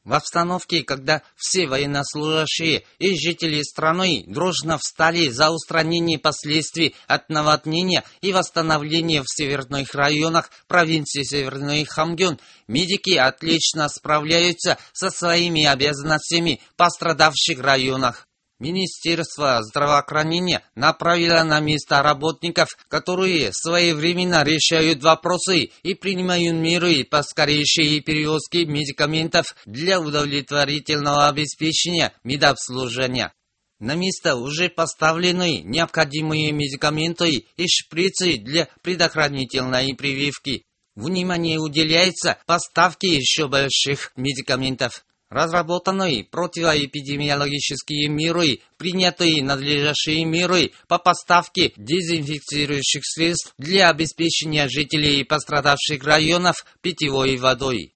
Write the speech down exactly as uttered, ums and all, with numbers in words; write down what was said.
В обстановке, когда все военнослужащие и жители страны дружно встали за устранение последствий от наводнения и восстановление в северных районах провинции Северный Хамгён, медики отлично справляются со своими обязанностями в пострадавших районах. Министерство здравоохранения направило на места работников, которые своевременно решают вопросы и принимают меры по скорейшей перевозке медикаментов для удовлетворительного обеспечения медобслуживания. На место уже поставлены необходимые медикаменты и шприцы для предохранительной прививки. Внимание уделяется поставке еще больших медикаментов. Разработаны противоэпидемиологические меры, принятые надлежащие меры по поставке дезинфицирующих средств для обеспечения жителей пострадавших районов питьевой водой.